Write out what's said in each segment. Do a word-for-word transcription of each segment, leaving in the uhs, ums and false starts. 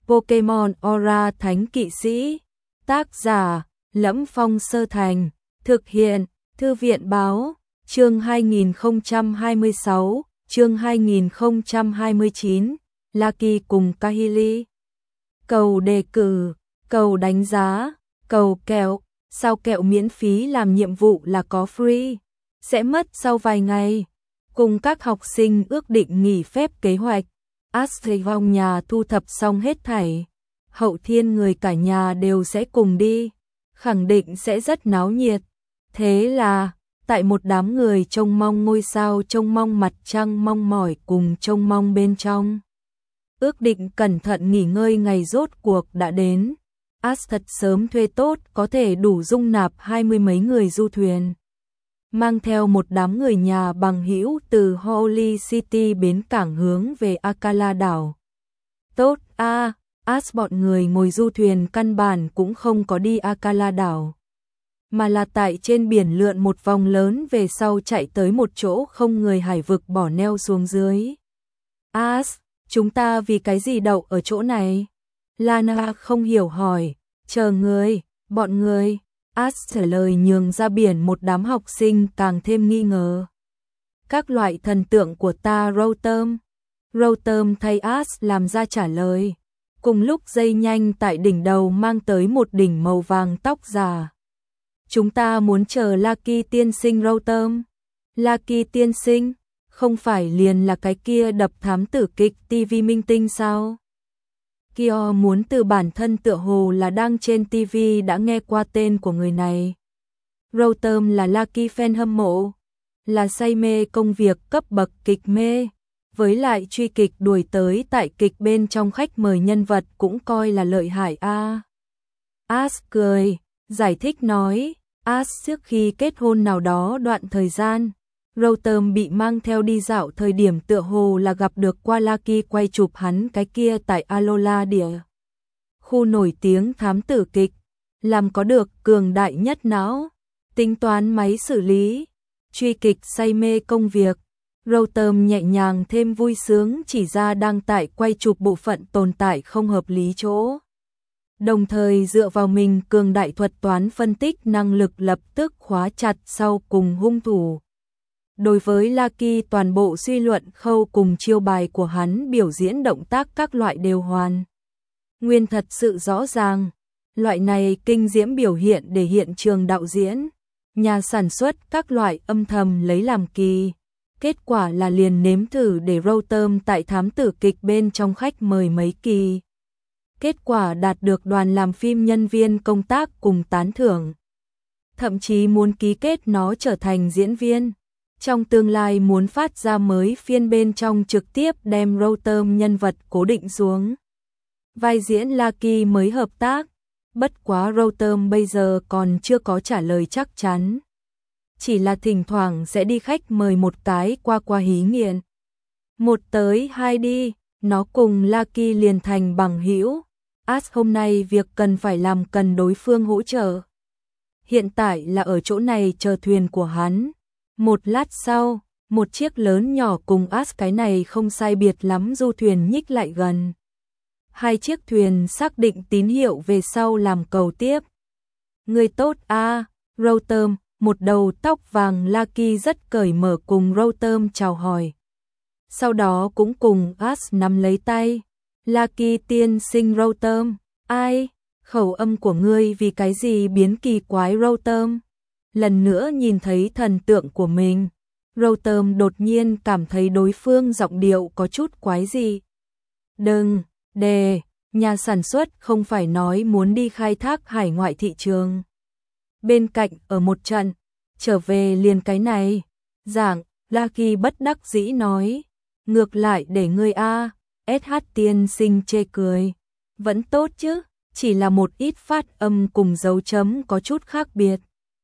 Pokemon Aura Thánh Kỵ Sĩ. Tác giả Lẫm Phong Sơ Thành. Thực hiện Thư viện Báo. Chương hai nghìn không trăm hai mươi sáu, chương hai nghìn không trăm hai mươi chín, Lucky cùng Kahili. Cầu đề cử, cầu đánh giá, cầu kẹo, sao kẹo miễn phí làm nhiệm vụ là có free, sẽ mất sau vài ngày. Cùng các học sinh ước định nghỉ phép kế hoạch, Astrevong nhà thu thập xong hết thảy. Hậu Thiên người cả nhà đều sẽ cùng đi, khẳng định sẽ rất náo nhiệt. Thế là tại một đám người trông mong ngôi sao, trông mong mặt trăng, mong mỏi cùng trông mong bên trong. Ước định cẩn thận nghỉ ngơi ngày rốt cuộc đã đến. As thật sớm thuê tốt, có thể đủ dung nạp hai mươi mấy người du thuyền. Mang theo một đám người nhà bằng hữu từ Holy City bến cảng hướng về Akala đảo. Tốt a, à, As bọn người ngồi du thuyền căn bản cũng không có đi Akala đảo, mà là tại trên biển lượn một vòng lớn về sau chạy tới một chỗ không người hải vực bỏ neo xuống dưới. As, chúng ta vì cái gì đậu ở chỗ này? Lana không hiểu hỏi. Chờ người, bọn người. As trả lời nhường ra biển, một đám học sinh càng thêm nghi ngờ. Các loại thần tượng của ta Rotom. Rotom thay As làm ra trả lời. Cùng lúc dây nhanh tại đỉnh đầu mang tới một đỉnh màu vàng tóc già. Chúng ta muốn chờ Lucky tiên sinh Rotom. Lucky tiên sinh, không phải liền là cái kia đập thám tử kịch ti vi minh tinh sao? Kyo muốn từ bản thân tựa hồ là đang trên ti vi đã nghe qua tên của người này. Rotom là Lucky fan hâm mộ, là say mê công việc cấp bậc kịch mê, với lại truy kịch đuổi tới tại kịch bên trong khách mời nhân vật cũng coi là lợi hại a. À. As cười, giải thích nói, As trước khi kết hôn nào đó đoạn thời gian, Rotom bị mang theo đi dạo, thời điểm tựa hồ là gặp được qua Lucky quay chụp hắn cái kia tại Alola địa khu nổi tiếng thám tử kịch, làm có được cường đại nhất não, tính toán máy xử lý, truy kịch say mê công việc. Rotom nhẹ nhàng thêm vui sướng chỉ ra đang tại quay chụp bộ phận tồn tại không hợp lý chỗ. Đồng thời dựa vào mình cường đại thuật toán phân tích năng lực lập tức khóa chặt sau cùng hung thủ. Đối với Lucky toàn bộ suy luận khâu cùng chiêu bài của hắn, biểu diễn động tác các loại đều hoàn nguyên thật sự rõ ràng. Loại này kinh diễm biểu hiện để hiện trường đạo diễn, nhà sản xuất các loại âm thầm lấy làm kỳ. Kết quả là liền nếm thử để Rotom tại thám tử kịch bên trong khách mời mấy kỳ. Kết quả đạt được đoàn làm phim nhân viên công tác cùng tán thưởng. Thậm chí muốn ký kết nó trở thành diễn viên. Trong tương lai muốn phát ra mới phiên bên trong trực tiếp đem Rotom nhân vật cố định xuống vai diễn Lucky mới hợp tác. Bất quá Rotom bây giờ còn chưa có trả lời chắc chắn. Chỉ là thỉnh thoảng sẽ đi khách mời một cái qua qua hí nghiện. Một tới hai đi, nó cùng Lucky liền thành bằng hữu. As hôm nay việc cần phải làm cần đối phương hỗ trợ. Hiện tại là ở chỗ này chờ thuyền của hắn. Một lát sau, một chiếc lớn nhỏ cùng As cái này không sai biệt lắm du thuyền nhích lại gần. Hai chiếc thuyền xác định tín hiệu về sau làm cầu tiếp. Người tốt a, à, Rotom, một đầu tóc vàng Lucky rất cởi mở cùng Rotom chào hỏi. Sau đó cũng cùng As nắm lấy tay. Lucky tiên sinh Rotom, ai, khẩu âm của ngươi vì cái gì biến kỳ quái Rotom? Lần nữa nhìn thấy thần tượng của mình, Rotom đột nhiên cảm thấy đối phương giọng điệu có chút quái gì. Đừng, đề, nhà sản xuất không phải nói muốn đi khai thác hải ngoại thị trường. Bên cạnh ở một trận, trở về liền cái này. Giảng, Lucky bất đắc dĩ nói, ngược lại để ngươi a, ét hát tiên sinh chê cười. Vẫn tốt chứ, chỉ là một ít phát âm cùng dấu chấm có chút khác biệt.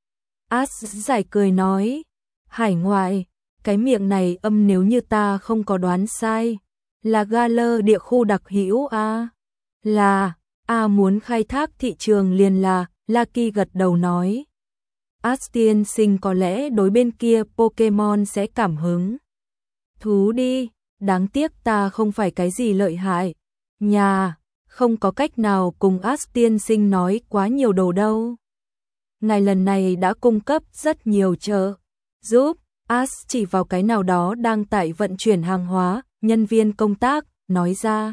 As giải cười nói, hải ngoại, cái miệng này âm nếu như ta không có đoán sai, là Galer địa khu đặc hữu a. Là, a muốn khai thác thị trường liền là, Lucky gật đầu nói. As tiên sinh có lẽ đối bên kia Pokemon sẽ cảm hứng thú đi, đáng tiếc ta không phải cái gì lợi hại. Nhà, không có cách nào cùng As tiên sinh nói quá nhiều đồ đâu. Ngài lần này đã cung cấp rất nhiều trợ giúp. As chỉ vào cái nào đó đang tại vận chuyển hàng hóa, nhân viên công tác, nói ra.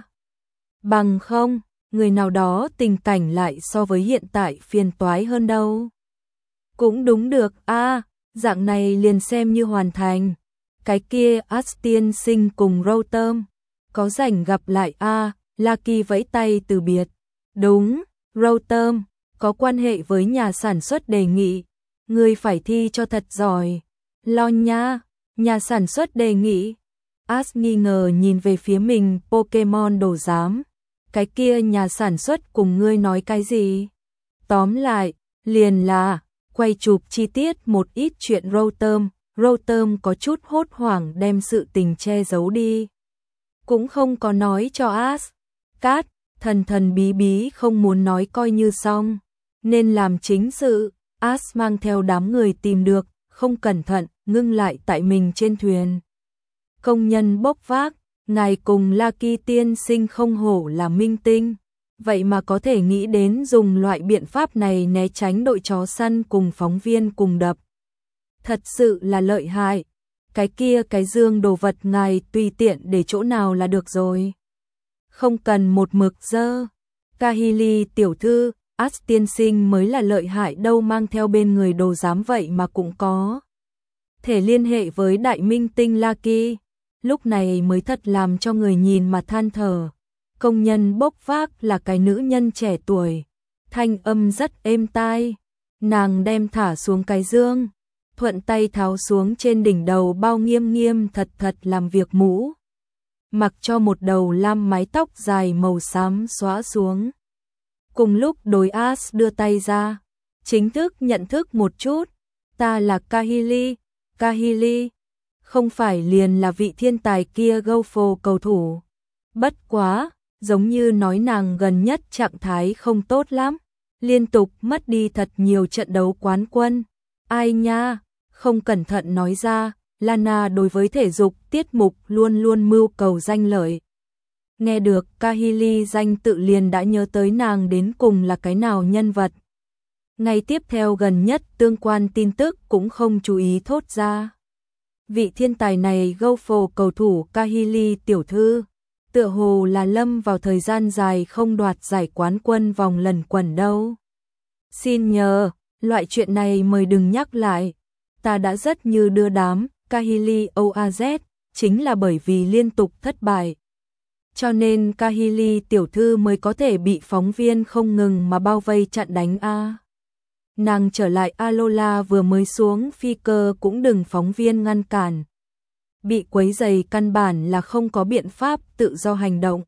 Bằng không, người nào đó tình cảnh lại so với hiện tại phiền toái hơn đâu. Cũng đúng được, a à, dạng này liền xem như hoàn thành. Cái kia As tiên sinh cùng Rotom, có rảnh gặp lại a à, Lucky vẫy tay từ biệt. Đúng, Rotom, có quan hệ với nhà sản xuất đề nghị. Người phải thi cho thật giỏi. Lo nha, nhà sản xuất đề nghị. As nghi ngờ nhìn về phía mình, Pokemon đồ giám. Cái kia nhà sản xuất cùng ngươi nói cái gì? Tóm lại, liền là quay chụp chi tiết một ít chuyện Rotom. Rotom có chút hốt hoảng đem sự tình che giấu đi. Cũng không có nói cho As. Cát, thần thần bí bí không muốn nói coi như xong. Nên làm chính sự, As mang theo đám người tìm được, không cẩn thận, ngưng lại tại mình trên thuyền. Công nhân bốc vác, ngài cùng Lucky tiên sinh không hổ là minh tinh. Vậy mà có thể nghĩ đến dùng loại biện pháp này né tránh đội chó săn cùng phóng viên cùng đập. Thật sự là lợi hại. Cái kia cái dương đồ vật ngài tùy tiện để chỗ nào là được rồi. Không cần một mực dơ. Kahili tiểu thư, As tiên sinh mới là lợi hại đâu, mang theo bên người đồ giám vậy mà cũng có thể liên hệ với đại minh tinh Lucky. Lúc này mới thật làm cho người nhìn mà than thở. Công nhân bốc vác là cái nữ nhân trẻ tuổi, thanh âm rất êm tai. Nàng đem thả xuống cái dương, thuận tay tháo xuống trên đỉnh đầu bao nghiêm nghiêm thật thật làm việc mũ, mặc cho một đầu lam mái tóc dài màu xám xõa xuống. Cùng lúc đối As đưa tay ra, chính thức nhận thức một chút. Ta là Kahili, Kahili, không phải liền là vị thiên tài kia Go-Fo cầu thủ. Bất quá, giống như nói nàng gần nhất trạng thái không tốt lắm, liên tục mất đi thật nhiều trận đấu quán quân. Ai nha, không cẩn thận nói ra, Lana đối với thể dục tiết mục luôn luôn mưu cầu danh lợi. Nghe được Kahili danh tự liền đã nhớ tới nàng đến cùng là cái nào nhân vật. Ngày tiếp theo gần nhất tương quan tin tức cũng không chú ý thốt ra. Vị thiên tài này Go-Fo cầu thủ Kahili tiểu thư, tựa hồ là lâm vào thời gian dài không đoạt giải quán quân vòng lần quẩn đâu. Xin nhờ, loại chuyện này mời đừng nhắc lại. Ta đã rất như đưa đám, Kahili o a zét, chính là bởi vì liên tục thất bại. Cho nên Kahili tiểu thư mới có thể bị phóng viên không ngừng mà bao vây chặn đánh a. Nàng trở lại Alola vừa mới xuống phi cơ cũng đừng phóng viên ngăn cản. Bị quấy rầy căn bản là không có biện pháp tự do hành động.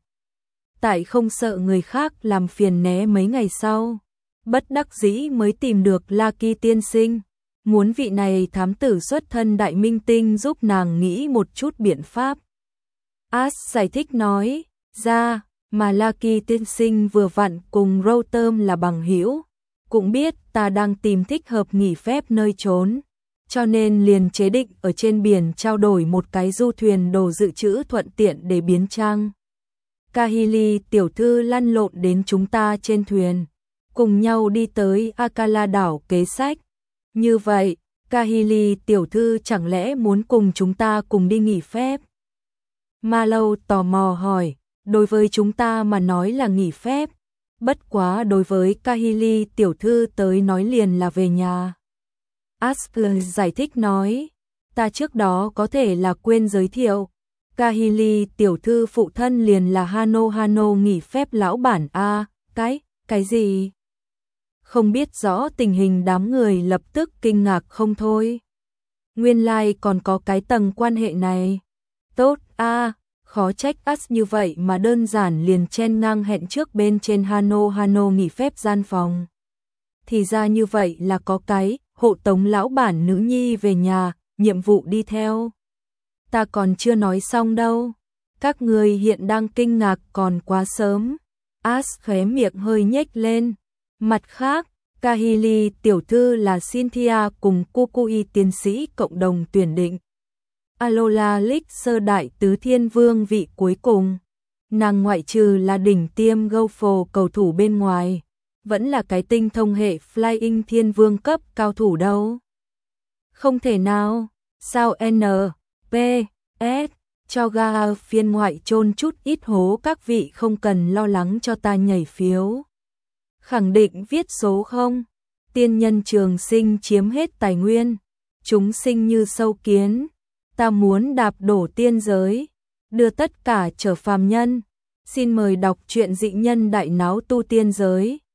Tại không sợ người khác làm phiền né mấy ngày sau, bất đắc dĩ mới tìm được Lucky tiên sinh. Muốn vị này thám tử xuất thân đại minh tinh giúp nàng nghĩ một chút biện pháp. As giải thích nói, ra, mà Lucky tiên sinh vừa vặn cùng Rotom là bằng hữu, cũng biết ta đang tìm thích hợp nghỉ phép nơi trốn, cho nên liền chế định ở trên biển trao đổi một cái du thuyền đồ dự trữ thuận tiện để biến trang. Kahili tiểu thư lăn lộn đến chúng ta trên thuyền, cùng nhau đi tới Akala đảo kế sách. Như vậy, Kahili tiểu thư chẳng lẽ muốn cùng chúng ta cùng đi nghỉ phép? Mallow tò mò hỏi, đối với chúng ta mà nói là nghỉ phép, bất quá đối với Kahili tiểu thư tới nói liền là về nhà. Asker giải thích nói, ta trước đó có thể là quên giới thiệu, Kahili tiểu thư phụ thân liền là Hano Hano nghỉ phép lão bản a. Cái, cái gì? Không biết rõ tình hình, đám người lập tức kinh ngạc không thôi. Nguyên lai like còn có cái tầng quan hệ này. Tốt a, khó trách As như vậy mà đơn giản liền chen ngang hẹn trước bên trên Hano Hano nghỉ phép gian phòng. Thì ra như vậy là có cái hộ tống lão bản nữ nhi về nhà, nhiệm vụ đi theo. Ta còn chưa nói xong đâu. Các người hiện đang kinh ngạc còn quá sớm. As khóe miệng hơi nhếch lên. Mặt khác, Kahili tiểu thư là Cynthia cùng Kukui tiến sĩ cộng đồng tuyển định. Alola League sơ đại tứ thiên vương vị cuối cùng. nàng ngoại trừ là đỉnh tiêm golf cầu thủ bên ngoài, vẫn là cái tinh thông hệ Flying Thiên Vương cấp cao thủ đâu. Không thể nào, sao N, P, S, cho ga phiên ngoại chôn chút ít hố, các vị không cần lo lắng cho ta nhảy phiếu. Khẳng định viết số không, tiên nhân trường sinh chiếm hết tài nguyên, chúng sinh như sâu kiến, ta muốn đạp đổ tiên giới, đưa tất cả trở phàm nhân. Xin mời đọc truyện Dị Nhân Đại Náo Tu Tiên Giới.